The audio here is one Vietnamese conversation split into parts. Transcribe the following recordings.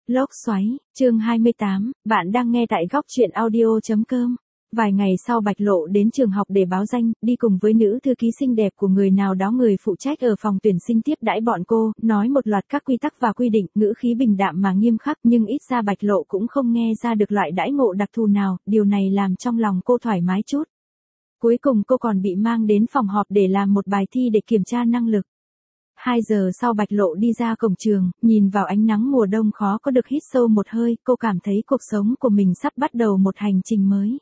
Lốc xoáy, chương 28, bạn đang nghe tại góc truyện audio.com. Vài ngày sau Bạch Lộ đến trường học để báo danh, đi cùng với nữ thư ký xinh đẹp của người nào đó người phụ trách ở phòng tuyển sinh tiếp đãi bọn cô, nói một loạt các quy tắc và quy định, ngữ khí bình đạm mà nghiêm khắc, nhưng ít ra Bạch Lộ cũng không nghe ra được loại đãi ngộ đặc thù nào, điều này làm trong lòng cô thoải mái chút. Cuối cùng cô còn bị mang đến phòng họp để làm một bài thi để kiểm tra năng lực. 2 giờ sau Bạch Lộ đi ra cổng trường, nhìn vào ánh nắng mùa đông khó có được hít sâu một hơi, cô cảm thấy cuộc sống của mình sắp bắt đầu một hành trình mới.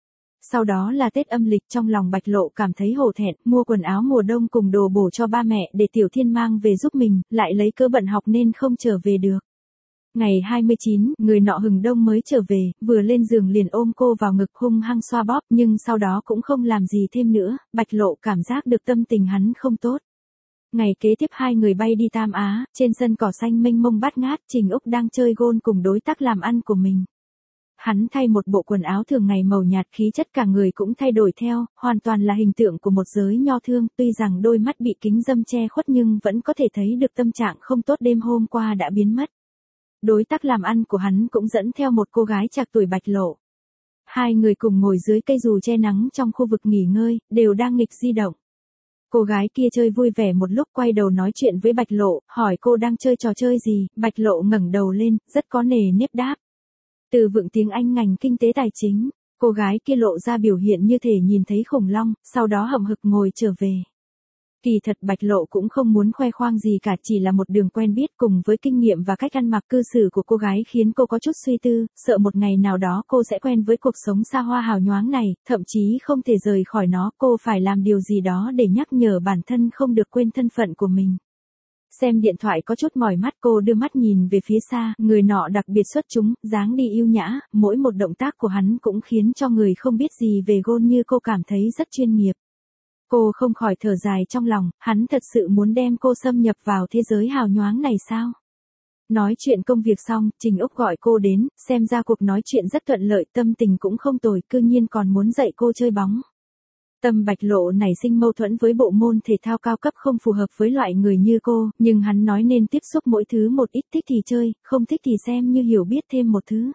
Sau đó là Tết âm lịch, trong lòng Bạch Lộ cảm thấy hổ thẹn, mua quần áo mùa đông cùng đồ bổ cho ba mẹ để Tiểu Thiên mang về giúp mình, lại lấy cớ bận học nên không trở về được. Ngày 29, người nọ hừng đông mới trở về, vừa lên giường liền ôm cô vào ngực hung hăng xoa bóp, nhưng sau đó cũng không làm gì thêm nữa, Bạch Lộ cảm giác được tâm tình hắn không tốt. Ngày kế tiếp hai người bay đi Tam Á, trên sân cỏ xanh mênh mông bát ngát, Trình Úc đang chơi gôn cùng đối tác làm ăn của mình. Hắn thay một bộ quần áo thường ngày màu nhạt, khí chất cả người cũng thay đổi theo, hoàn toàn là hình tượng của một giới nho thương, tuy rằng đôi mắt bị kính râm che khuất nhưng vẫn có thể thấy được tâm trạng không tốt đêm hôm qua đã biến mất. Đối tác làm ăn của hắn cũng dẫn theo một cô gái trạc tuổi Bạch Lộ. Hai người cùng ngồi dưới cây dù che nắng trong khu vực nghỉ ngơi, đều đang nghịch di động. Cô gái kia chơi vui vẻ một lúc quay đầu nói chuyện với Bạch Lộ, hỏi cô đang chơi trò chơi gì, Bạch Lộ ngẩng đầu lên, rất có nề nếp đáp. Từ vựng tiếng Anh ngành kinh tế tài chính, cô gái kia lộ ra biểu hiện như thể nhìn thấy khủng long, sau đó hậm hực ngồi trở về. Kỳ thật Bạch Lộ cũng không muốn khoe khoang gì cả, chỉ là một đường quen biết cùng với kinh nghiệm và cách ăn mặc cư xử của cô gái khiến cô có chút suy tư, sợ một ngày nào đó cô sẽ quen với cuộc sống xa hoa hào nhoáng này, thậm chí không thể rời khỏi nó, cô phải làm điều gì đó để nhắc nhở bản thân không được quên thân phận của mình. Xem điện thoại có chút mỏi mắt, cô đưa mắt nhìn về phía xa, người nọ đặc biệt xuất chúng, dáng đi yêu nhã, mỗi một động tác của hắn cũng khiến cho người không biết gì về gôn như cô cảm thấy rất chuyên nghiệp. Cô không khỏi thở dài trong lòng, hắn thật sự muốn đem cô xâm nhập vào thế giới hào nhoáng này sao? Nói chuyện công việc xong, Trình Úc gọi cô đến, xem ra cuộc nói chuyện rất thuận lợi, tâm tình cũng không tồi, cư nhiên còn muốn dạy cô chơi bóng. Tâm Bạch Lộ nảy sinh mâu thuẫn với bộ môn thể thao cao cấp không phù hợp với loại người như cô, nhưng hắn nói nên tiếp xúc mỗi thứ một ít, thích thì chơi, không thích thì xem như hiểu biết thêm một thứ.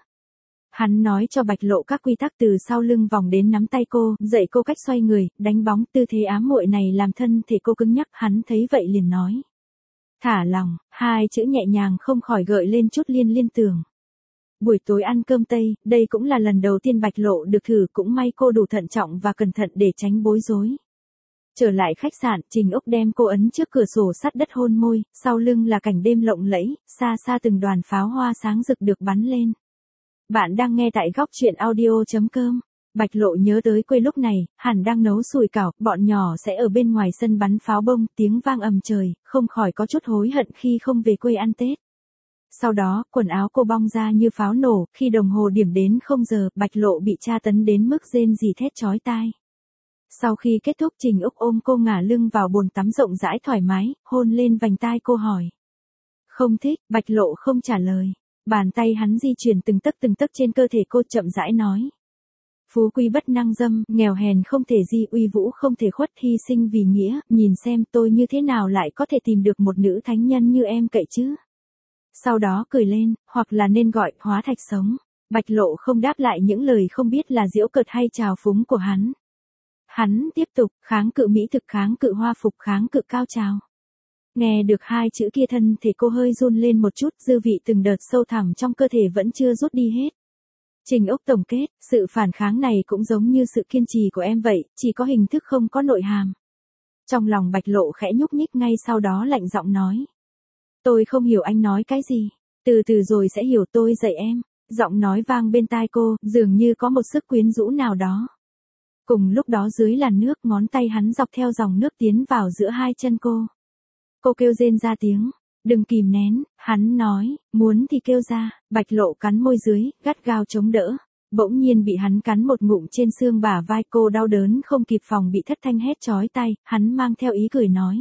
Hắn nói cho Bạch Lộ các quy tắc từ sau lưng vòng đến nắm tay cô, dạy cô cách xoay người, đánh bóng, tư thế ám muội này làm thân thể cô cứng nhắc, hắn thấy vậy liền nói. Thả lòng, hai chữ nhẹ nhàng không khỏi gợi lên chút liên tưởng. Buổi tối ăn cơm Tây, đây cũng là lần đầu tiên Bạch Lộ được thử, cũng may cô đủ thận trọng và cẩn thận để tránh bối rối. Trở lại khách sạn, Trình Úc đem cô ấn trước cửa sổ sát đất hôn môi, sau lưng là cảnh đêm lộng lẫy, xa xa từng đoàn pháo hoa sáng rực được bắn lên. Bạn đang nghe tại góc truyện audio.com. Bạch Lộ nhớ tới quê lúc này, hẳn đang nấu sủi cảo, bọn nhỏ sẽ ở bên ngoài sân bắn pháo bông, tiếng vang ầm trời, không khỏi có chút hối hận khi không về quê ăn Tết. Sau đó, quần áo cô bong ra như pháo nổ, khi đồng hồ điểm đến 0 giờ, Bạch Lộ bị tra tấn đến mức rên rỉ thét chói tai. Sau khi kết thúc, Trình Úc ôm cô ngả lưng vào bồn tắm rộng rãi thoải mái, hôn lên vành tai cô hỏi. Không thích, Bạch Lộ không trả lời. Bàn tay hắn di chuyển từng tấc trên cơ thể cô, chậm rãi nói. Phú quý bất năng dâm, nghèo hèn không thể di, uy vũ không thể khuất, hy sinh vì nghĩa, nhìn xem tôi như thế nào lại có thể tìm được một nữ thánh nhân như em cậy chứ. Sau đó cười lên, hoặc là nên gọi hóa thạch sống. Bạch Lộ không đáp lại những lời không biết là giễu cợt hay trào phúng của hắn. Hắn tiếp tục, kháng cự mỹ thực, kháng cự hoa phục, kháng cự cao trào. Nghe được hai chữ kia, thân thể cô hơi run lên một chút, dư vị từng đợt sâu thẳm trong cơ thể vẫn chưa rút đi hết. Trình Úc tổng kết, sự phản kháng này cũng giống như sự kiên trì của em vậy, chỉ có hình thức không có nội hàm. Trong lòng Bạch Lộ khẽ nhúc nhích, ngay sau đó lạnh giọng nói. Tôi không hiểu anh nói cái gì. Từ từ rồi sẽ hiểu, tôi dạy em. Giọng nói vang bên tai cô, dường như có một sức quyến rũ nào đó. Cùng lúc đó dưới làn nước, ngón tay hắn dọc theo dòng nước tiến vào giữa hai chân cô. Cô kêu rên ra tiếng. Đừng kìm nén, hắn nói, muốn thì kêu ra. Bạch Lộ cắn môi dưới, gắt gao chống đỡ. Bỗng nhiên bị hắn cắn một ngụm trên xương bả vai, cô đau đớn không kịp phòng bị thất thanh hét chói tai. Hắn mang theo ý cười nói.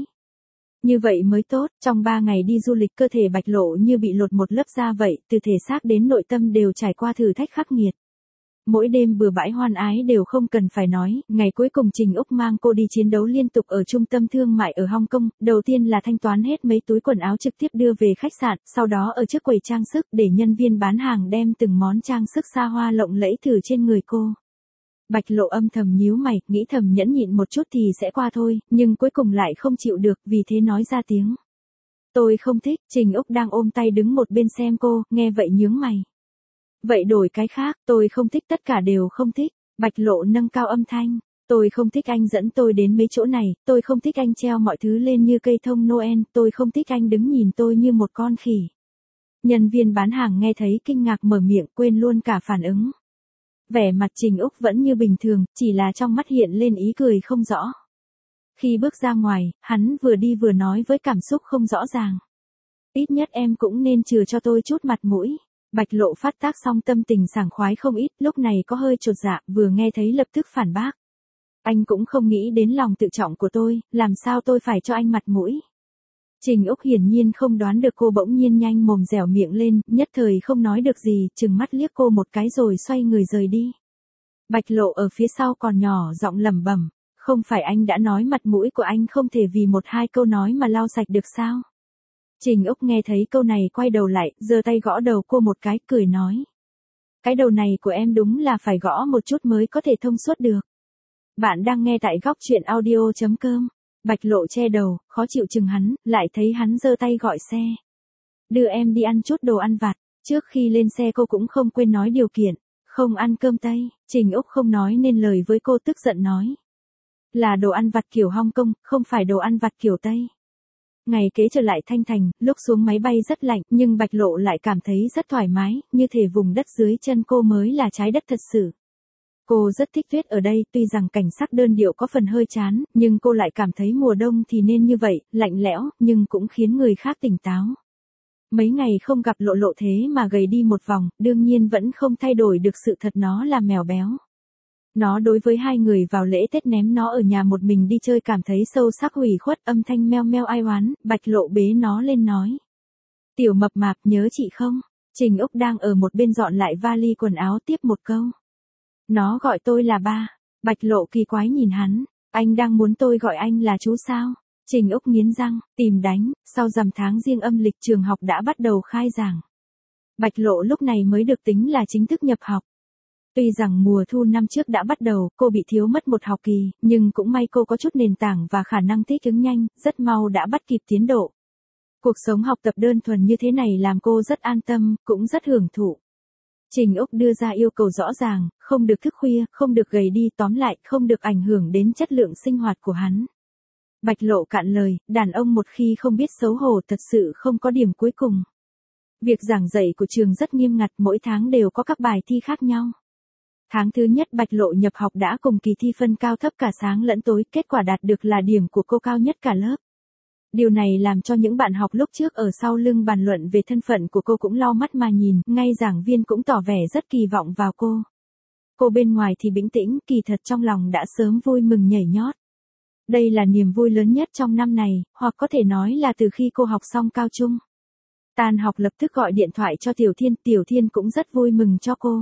Như vậy mới tốt, trong 3 ngày đi du lịch cơ thể Bạch Lộ như bị lột một lớp da vậy, từ thể xác đến nội tâm đều trải qua thử thách khắc nghiệt. mỗi đêm bừa bãi hoan ái đều không cần phải nói, ngày cuối cùng Trình Úc mang cô đi chiến đấu liên tục ở trung tâm thương mại ở Hong Kong, đầu tiên là thanh toán hết mấy túi quần áo trực tiếp đưa về khách sạn, sau đó ở trước quầy trang sức để nhân viên bán hàng đem từng món trang sức xa hoa lộng lẫy thử trên người cô. Bạch Lộ âm thầm nhíu mày, nghĩ thầm nhẫn nhịn một chút thì sẽ qua thôi, nhưng cuối cùng lại không chịu được, vì thế nói ra tiếng. Tôi không thích. Trình Úc đang ôm tay đứng một bên xem cô, nghe vậy nhướng mày. Vậy đổi cái khác, tôi không thích, tất cả đều không thích. Bạch Lộ nâng cao âm thanh. Tôi không thích anh dẫn tôi đến mấy chỗ này, tôi không thích anh treo mọi thứ lên như cây thông Noel, tôi không thích anh đứng nhìn tôi như một con khỉ. Nhân viên bán hàng nghe thấy kinh ngạc mở miệng, quên luôn cả phản ứng. Vẻ mặt Trình Úc vẫn như bình thường, chỉ là trong mắt hiện lên ý cười không rõ. Khi bước ra ngoài, hắn vừa đi vừa nói với cảm xúc không rõ ràng. Ít nhất em cũng nên chừa cho tôi chút mặt mũi. Bạch Lộ phát tác xong tâm tình sảng khoái không ít, lúc này có hơi chột dạ, vừa nghe thấy lập tức phản bác. Anh cũng không nghĩ đến lòng tự trọng của tôi, làm sao tôi phải cho anh mặt mũi. Trình Úc hiển nhiên không đoán được cô bỗng nhiên nhanh mồm dẻo miệng lên, nhất thời không nói được gì, trừng mắt liếc cô một cái rồi xoay người rời đi. Bạch Lộ ở phía sau còn nhỏ giọng lẩm bẩm, không phải anh đã nói mặt mũi của anh không thể vì một hai câu nói mà lau sạch được sao? Trình Úc nghe thấy câu này quay đầu lại, giơ tay gõ đầu cô một cái, cười nói. Cái đầu này của em đúng là phải gõ một chút mới có thể thông suốt được. Bạn đang nghe tại góc truyện audio.com. Bạch Lộ che đầu, khó chịu chừng hắn, lại thấy hắn giơ tay gọi xe. Đưa em đi ăn chút đồ ăn vặt. Trước khi lên xe cô cũng không quên nói điều kiện, không ăn cơm Tây. Trình Úc không nói nên lời với cô, tức giận nói. Là đồ ăn vặt kiểu Hong Kong, không phải đồ ăn vặt kiểu Tây. Ngày kế trở lại Thanh Thành, lúc xuống máy bay rất lạnh, nhưng Bạch Lộ lại cảm thấy rất thoải mái, như thể vùng đất dưới chân cô mới là trái đất thật sự. Cô rất thích tuyết ở đây, tuy rằng cảnh sắc đơn điệu có phần hơi chán, nhưng cô lại cảm thấy mùa đông thì nên như vậy, lạnh lẽo, nhưng cũng khiến người khác tỉnh táo. Mấy ngày không gặp Lộ Lộ thế mà gầy đi một vòng, đương nhiên vẫn không thay đổi được sự thật nó là mèo béo. Nó đối với hai người vào lễ Tết ném nó ở nhà một mình đi chơi cảm thấy sâu sắc hủy khuất, âm thanh meo meo ai oán, Bạch Lộ bế nó lên nói. Tiểu mập mạp, nhớ chị không? Trình Úc đang ở một bên dọn lại vali quần áo tiếp một câu. Nó gọi tôi là ba. Bạch Lộ kỳ quái nhìn hắn, anh đang muốn tôi gọi anh là chú sao? Trình Úc nghiến răng, tìm đánh, sau rằm tháng Giêng âm lịch trường học đã bắt đầu khai giảng. Bạch Lộ lúc này mới được tính là chính thức nhập học. Tuy rằng mùa thu năm trước đã bắt đầu, cô bị thiếu mất một học kỳ, nhưng cũng may cô có chút nền tảng và khả năng thích ứng nhanh, rất mau đã bắt kịp tiến độ. Cuộc sống học tập đơn thuần như thế này làm cô rất an tâm, cũng rất hưởng thụ. Trình Úc đưa ra yêu cầu rõ ràng, không được thức khuya, không được gầy đi, tóm lại, không được ảnh hưởng đến chất lượng sinh hoạt của hắn. Bạch Lộ cạn lời, đàn ông một khi không biết xấu hổ thật sự không có điểm cuối cùng. Việc giảng dạy của trường rất nghiêm ngặt, mỗi tháng đều có các bài thi khác nhau. Tháng thứ nhất Bạch Lộ nhập học đã cùng kỳ thi phân cao thấp cả sáng lẫn tối, kết quả đạt được là điểm của cô cao nhất cả lớp. Điều này làm cho những bạn học lúc trước ở sau lưng bàn luận về thân phận của cô cũng lau mắt mà nhìn, ngay giảng viên cũng tỏ vẻ rất kỳ vọng vào cô. Cô bên ngoài thì bình tĩnh, kỳ thật trong lòng đã sớm vui mừng nhảy nhót. Đây là niềm vui lớn nhất trong năm này, hoặc có thể nói là từ khi cô học xong cao trung. Tan học lập tức gọi điện thoại cho Tiểu Thiên cũng rất vui mừng cho cô.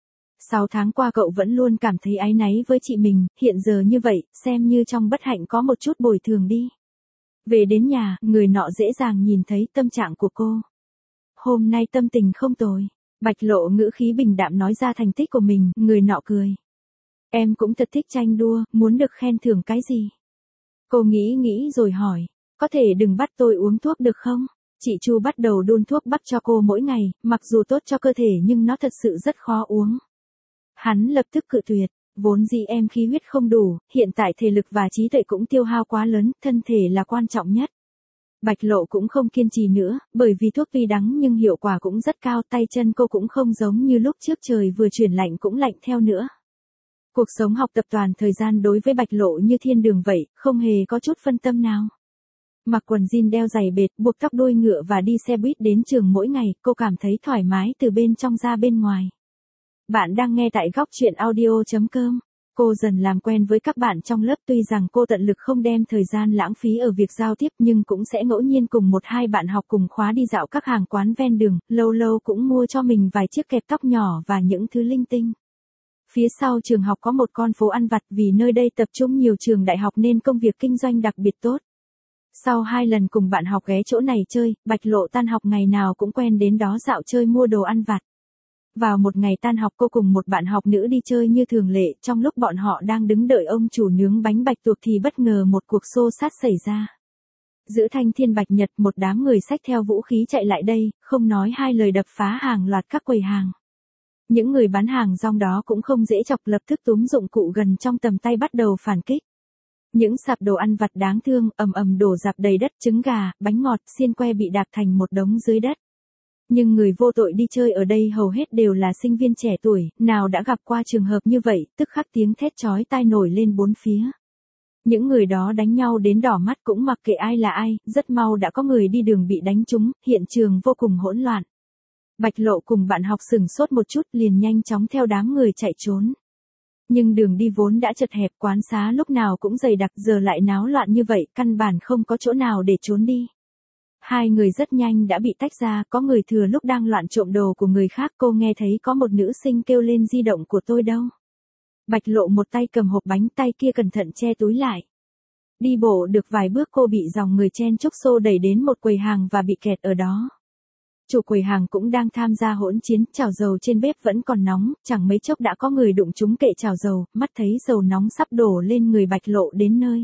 6 tháng qua cậu vẫn luôn cảm thấy áy náy với chị mình, hiện giờ như vậy, xem như trong bất hạnh có một chút bồi thường đi. Về đến nhà, người nọ dễ dàng nhìn thấy tâm trạng của cô. Hôm nay tâm tình không tồi. Bạch Lộ ngữ khí bình đạm nói ra thành tích của mình, người nọ cười. Em cũng thật thích tranh đua, muốn được khen thưởng cái gì? Cô nghĩ rồi hỏi, có thể đừng bắt tôi uống thuốc được không? Chị Chu bắt đầu đun thuốc bắc cho cô mỗi ngày, mặc dù tốt cho cơ thể nhưng nó thật sự rất khó uống. Hắn lập tức cự tuyệt, vốn dĩ em khí huyết không đủ, hiện tại thể lực và trí tuệ cũng tiêu hao quá lớn, thân thể là quan trọng nhất. Bạch Lộ cũng không kiên trì nữa, bởi vì thuốc tuy đắng nhưng hiệu quả cũng rất cao, tay chân cô cũng không giống như lúc trước trời vừa chuyển lạnh cũng lạnh theo nữa. Cuộc sống học tập toàn thời gian đối với Bạch Lộ như thiên đường vậy, không hề có chút phân tâm nào. Mặc quần jean đeo giày bệt, buộc tóc đuôi ngựa và đi xe buýt đến trường mỗi ngày, cô cảm thấy thoải mái từ bên trong ra bên ngoài. Bạn đang nghe tại góc truyện audio.com. Cô dần làm quen với các bạn trong lớp, tuy rằng cô tận lực không đem thời gian lãng phí ở việc giao tiếp nhưng cũng sẽ ngẫu nhiên cùng một hai bạn học cùng khóa đi dạo các hàng quán ven đường, lâu lâu cũng mua cho mình vài chiếc kẹp tóc nhỏ và những thứ linh tinh. Phía sau trường học có một con phố ăn vặt vì nơi đây tập trung nhiều trường đại học nên công việc kinh doanh đặc biệt tốt. Sau 2 lần cùng bạn học ghé chỗ này chơi, Bạch Lộ tan học ngày nào cũng quen đến đó dạo chơi mua đồ ăn vặt. Vào một ngày tan học cô cùng một bạn học nữ đi chơi như thường lệ, trong lúc bọn họ đang đứng đợi ông chủ nướng bánh bạch tuộc thì bất ngờ một cuộc xô xát xảy ra. Giữa thanh thiên bạch nhật một đám người xách theo vũ khí chạy lại đây, không nói hai lời đập phá hàng loạt các quầy hàng. Những người bán hàng rong đó cũng không dễ chọc, lập tức túm dụng cụ gần trong tầm tay bắt đầu phản kích. Những sạp đồ ăn vặt đáng thương ầm ầm đổ rạp đầy đất, trứng gà, bánh ngọt, xiên que bị đạp thành một đống dưới đất. Nhưng người vô tội đi chơi ở đây hầu hết đều là sinh viên trẻ tuổi, nào đã gặp qua trường hợp như vậy, tức khắc tiếng thét chói tai nổi lên bốn phía. Những người đó đánh nhau đến đỏ mắt cũng mặc kệ ai là ai, rất mau đã có người đi đường bị đánh trúng, hiện trường vô cùng hỗn loạn. Bạch Lộ cùng bạn học sửng sốt một chút liền nhanh chóng theo đám người chạy trốn. Nhưng đường đi vốn đã chật hẹp, quán xá lúc nào cũng dày đặc, giờ lại náo loạn như vậy, căn bản không có chỗ nào để trốn đi. Hai người rất nhanh đã bị tách ra, có người thừa lúc đang loạn trộm đồ của người khác. Cô nghe thấy có một nữ sinh kêu lên di động của tôi đâu. Bạch Lộ một tay cầm hộp bánh, tay kia cẩn thận che túi lại. Đi bộ được vài bước cô bị dòng người chen chúc xô đẩy đến một quầy hàng và bị kẹt ở đó. Chủ quầy hàng cũng đang tham gia hỗn chiến, chảo dầu trên bếp vẫn còn nóng, chẳng mấy chốc đã có người đụng trúng kệ chảo dầu, mắt thấy dầu nóng sắp đổ lên người Bạch Lộ đến nơi.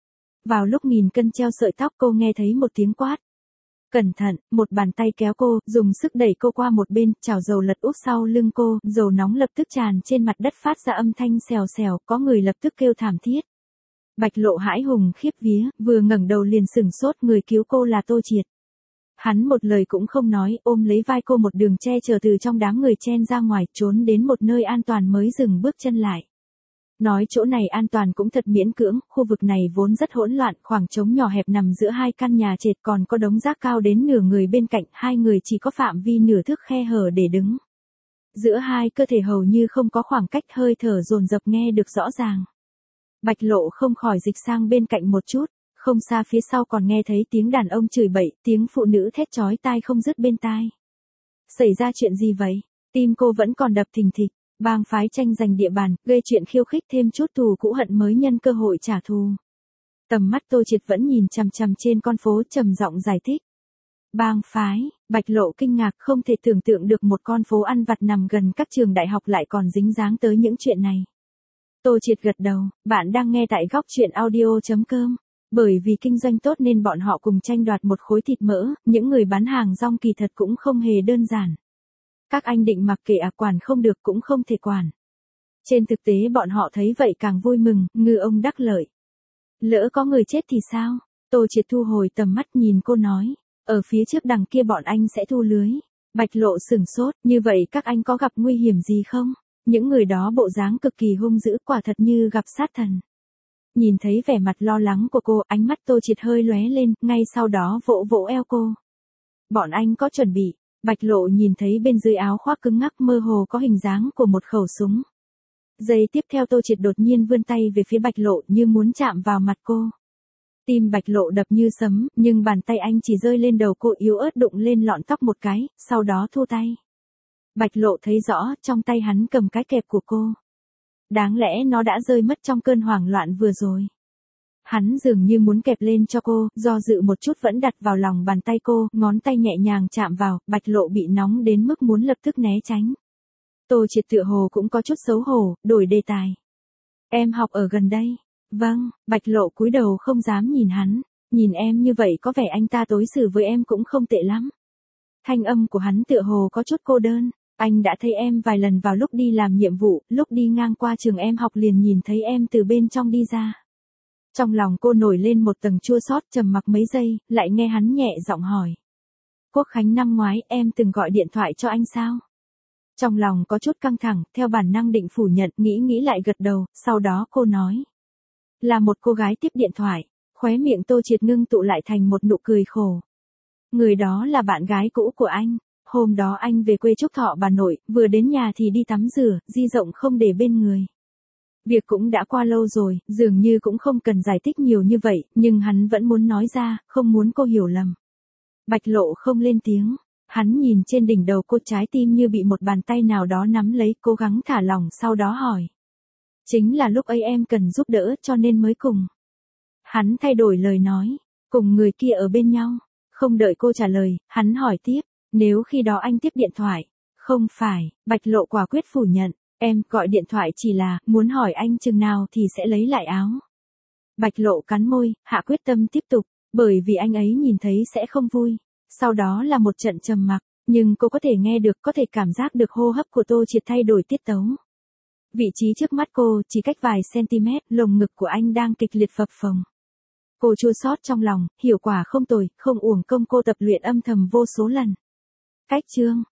Vào lúc nghìn cân treo sợi tóc cô nghe thấy một tiếng quát. Cẩn thận, một bàn tay kéo cô, dùng sức đẩy cô qua một bên, chảo dầu lật úp sau lưng cô, dầu nóng lập tức tràn trên mặt đất phát ra âm thanh xèo xèo, có người lập tức kêu thảm thiết. Bạch Lộ hãi hùng khiếp vía, vừa ngẩng đầu liền sửng sốt, người cứu cô là Tô Triệt. Hắn một lời cũng không nói, ôm lấy vai cô một đường che chở từ trong đám người chen ra ngoài, trốn đến một nơi an toàn mới dừng bước chân lại. Nói chỗ này an toàn cũng thật miễn cưỡng, khu vực này vốn rất hỗn loạn, khoảng trống nhỏ hẹp nằm giữa hai căn nhà trệt, còn có đống rác cao đến nửa người bên cạnh, hai người chỉ có phạm vi nửa thước khe hở để đứng. Giữa hai cơ thể hầu như không có khoảng cách, hơi thở dồn dập nghe được rõ ràng. Bạch Lộ không khỏi dịch sang bên cạnh một chút, không xa phía sau còn nghe thấy tiếng đàn ông chửi bậy, tiếng phụ nữ thét chói tai không dứt bên tai. Xảy ra chuyện gì vậy? Tim cô vẫn còn đập thình thịch. Bang phái tranh giành địa bàn, gây chuyện khiêu khích, thêm chút thù cũ hận mới nhân cơ hội trả thù. Tầm mắt Tô Triệt vẫn nhìn chằm chằm trên con phố, trầm giọng giải thích. Bang phái, Bạch Lộ kinh ngạc, không thể tưởng tượng được một con phố ăn vặt nằm gần các trường đại học lại còn dính dáng tới những chuyện này. Tô Triệt gật đầu, bạn đang nghe tại góc truyện audio.com. Bởi vì kinh doanh tốt nên bọn họ cùng tranh đoạt một khối thịt mỡ, những người bán hàng rong kỳ thật cũng không hề đơn giản. Các anh định mặc kệ quản không được cũng không thể quản. Trên thực tế bọn họ thấy vậy càng vui mừng, ngư ông đắc lợi. Lỡ có người chết thì sao? Tô Triệt thu hồi tầm mắt nhìn cô nói. Ở phía trước đằng kia bọn anh sẽ thu lưới. Bạch Lộ sửng sốt, như vậy các anh có gặp nguy hiểm gì không? Những người đó bộ dáng cực kỳ hung dữ, quả thật như gặp sát thần. Nhìn thấy vẻ mặt lo lắng của cô, ánh mắt Tô Triệt hơi lóe lên, ngay sau đó vỗ vỗ eo cô. Bọn anh có chuẩn bị. Bạch Lộ nhìn thấy bên dưới áo khoác cứng ngắc mơ hồ có hình dáng của một khẩu súng. Giây tiếp theo Tô Triệt đột nhiên vươn tay về phía Bạch Lộ như muốn chạm vào mặt cô. Tim Bạch Lộ đập như sấm, nhưng bàn tay anh chỉ rơi lên đầu cô, yếu ớt đụng lên lọn tóc một cái, sau đó thu tay. Bạch Lộ thấy rõ, trong tay hắn cầm cái kẹp của cô. Đáng lẽ nó đã rơi mất trong cơn hoảng loạn vừa rồi. Hắn dường như muốn kẹp lên cho cô, do dự một chút vẫn đặt vào lòng bàn tay cô, ngón tay nhẹ nhàng chạm vào, Bạch Lộ bị nóng đến mức muốn lập tức né tránh. Tô Triệt tựa hồ cũng có chút xấu hổ, đổi đề tài. Em học ở gần đây. Vâng, Bạch Lộ cúi đầu không dám nhìn hắn, nhìn em như vậy có vẻ anh ta đối xử với em cũng không tệ lắm. Thanh âm của hắn tựa hồ có chút cô đơn. Anh đã thấy em vài lần vào lúc đi làm nhiệm vụ, lúc đi ngang qua trường em học liền nhìn thấy em từ bên trong đi ra. Trong lòng cô nổi lên một tầng chua xót, trầm mặc mấy giây, lại nghe hắn nhẹ giọng hỏi. Quốc khánh năm ngoái em từng gọi điện thoại cho anh sao? Trong lòng có chút căng thẳng, theo bản năng định phủ nhận, nghĩ lại gật đầu, sau đó cô nói. Là một cô gái tiếp điện thoại, khóe miệng Tô Triệt ngưng tụ lại thành một nụ cười khổ. Người đó là bạn gái cũ của anh. Hôm đó anh về quê chúc thọ bà nội, vừa đến nhà thì đi tắm rửa, di động không để bên người. Việc cũng đã qua lâu rồi, dường như cũng không cần giải thích nhiều như vậy, nhưng hắn vẫn muốn nói ra, không muốn cô hiểu lầm. Bạch Lộ không lên tiếng. Hắn nhìn trên đỉnh đầu cô, trái tim như bị một bàn tay nào đó nắm lấy, cố gắng thả lỏng, sau đó hỏi. Chính là lúc ấy em cần giúp đỡ cho nên mới cùng. Hắn thay đổi lời nói, cùng người kia ở bên nhau. Không đợi cô trả lời, hắn hỏi tiếp, nếu khi đó anh tiếp điện thoại. Không phải, Bạch Lộ quả quyết phủ nhận, em gọi điện thoại chỉ là muốn hỏi anh chừng nào thì sẽ lấy lại áo. Bạch Lộ cắn môi, hạ quyết tâm tiếp tục, bởi vì anh ấy nhìn thấy sẽ không vui. Sau đó là một trận trầm mặc, nhưng cô có thể nghe được, có thể cảm giác được hô hấp của Tô Triệt thay đổi tiết tấu. Vị trí trước mắt cô chỉ cách vài cm, lồng ngực của anh đang kịch liệt phập phồng. Cô chua xót trong lòng, hiệu quả không tồi, không uổng công cô tập luyện âm thầm vô số lần. Cách chương